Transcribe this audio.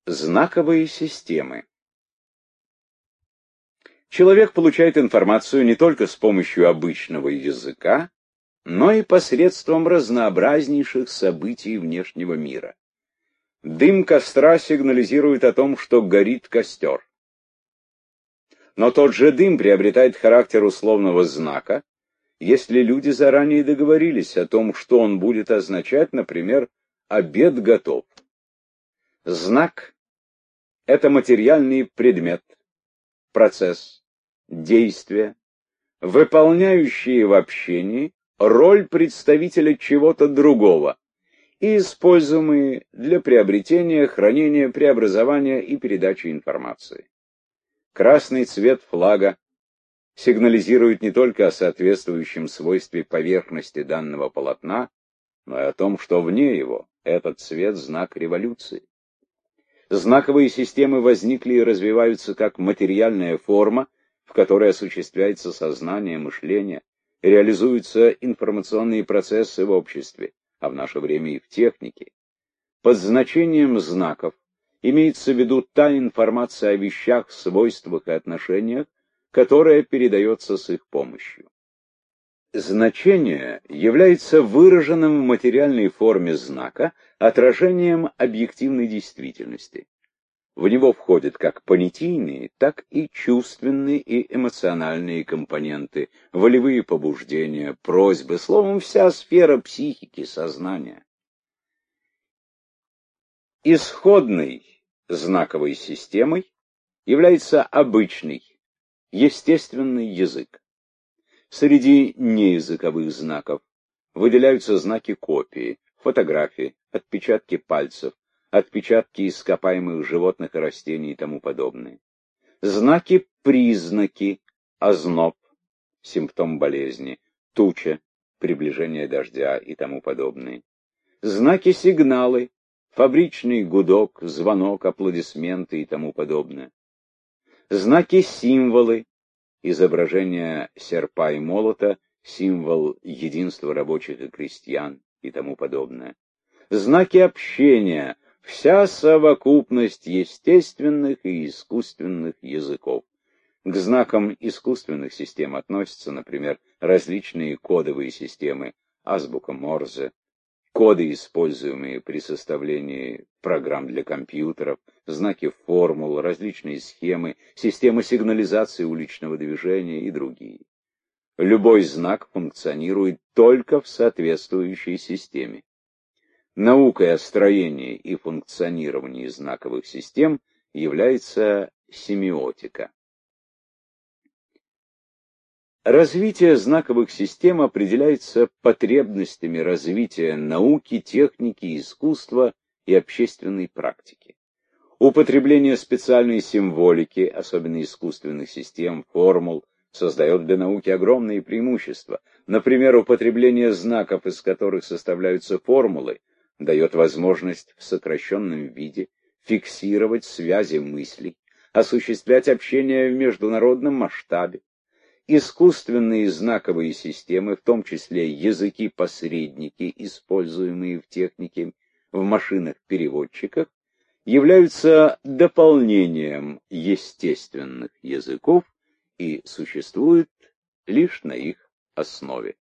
Знаковые системы. Человек получает информацию не только с помощью обычного языка, но и посредством разнообразнейших событий внешнего мира. Дым костра сигнализирует о том, что горит костер. Но тот же дым приобретает характер условного знака, если люди заранее договорились о том, что он будет означать, например, «обед готов». Знак — это материальный предмет, процесс, действие, выполняющие в общении роль представителя чего-то другого и используемые для приобретения, хранения, преобразования и передачи информации. Красный цвет флага сигнализирует не только о соответствующем свойстве поверхности данного полотна, но и о том, что вне его этот цвет — знак революции. Знаковые системы возникли и развиваются как материальная форма, в которой осуществляется сознание, мышление, реализуются информационные процессы в обществе, а в наше время и в технике. Под значением знаков имеется в виду та информация о вещах, свойствах и отношениях, которая передается с их помощью. Значение является выраженным в материальной форме знака отражением объективной действительности. В него входят как понятийные, так и чувственные и эмоциональные компоненты, волевые побуждения, просьбы, словом, вся сфера психики, сознания. Исходной знаковой системой является обычный, естественный язык. Среди неязыковых знаков выделяются знаки копии, фотографии, отпечатки пальцев, отпечатки ископаемых животных и растений и тому подобное. Знаки-признаки, озноб, симптом болезни, туча, приближение дождя и тому подобное. Знаки-сигналы, фабричный гудок, звонок, аплодисменты и тому подобное. Знаки-символы, изображение серпа и молота, символ единства рабочих и крестьян и тому подобное. Знаки общения, вся совокупность естественных и искусственных языков. К знакам искусственных систем относятся, например, различные кодовые системы, азбука Морзе, коды, используемые при составлении программ для компьютеров, знаки формул, различные схемы, системы сигнализации уличного движения и другие. Любой знак функционирует только в соответствующей системе. Наукой о строении и функционировании знаковых систем является семиотика. Развитие знаковых систем определяется потребностями развития науки, техники, искусства и общественной практики. Употребление специальной символики, особенно искусственных систем, формул, создает для науки огромные преимущества. Например, употребление знаков, из которых составляются формулы, дает возможность в сокращенном виде фиксировать связи мыслей, осуществлять общение в международном масштабе. Искусственные знаковые системы, в том числе языки-посредники, используемые в технике, в машинах-переводчиках, являются дополнением естественных языков и существуют лишь на их основе.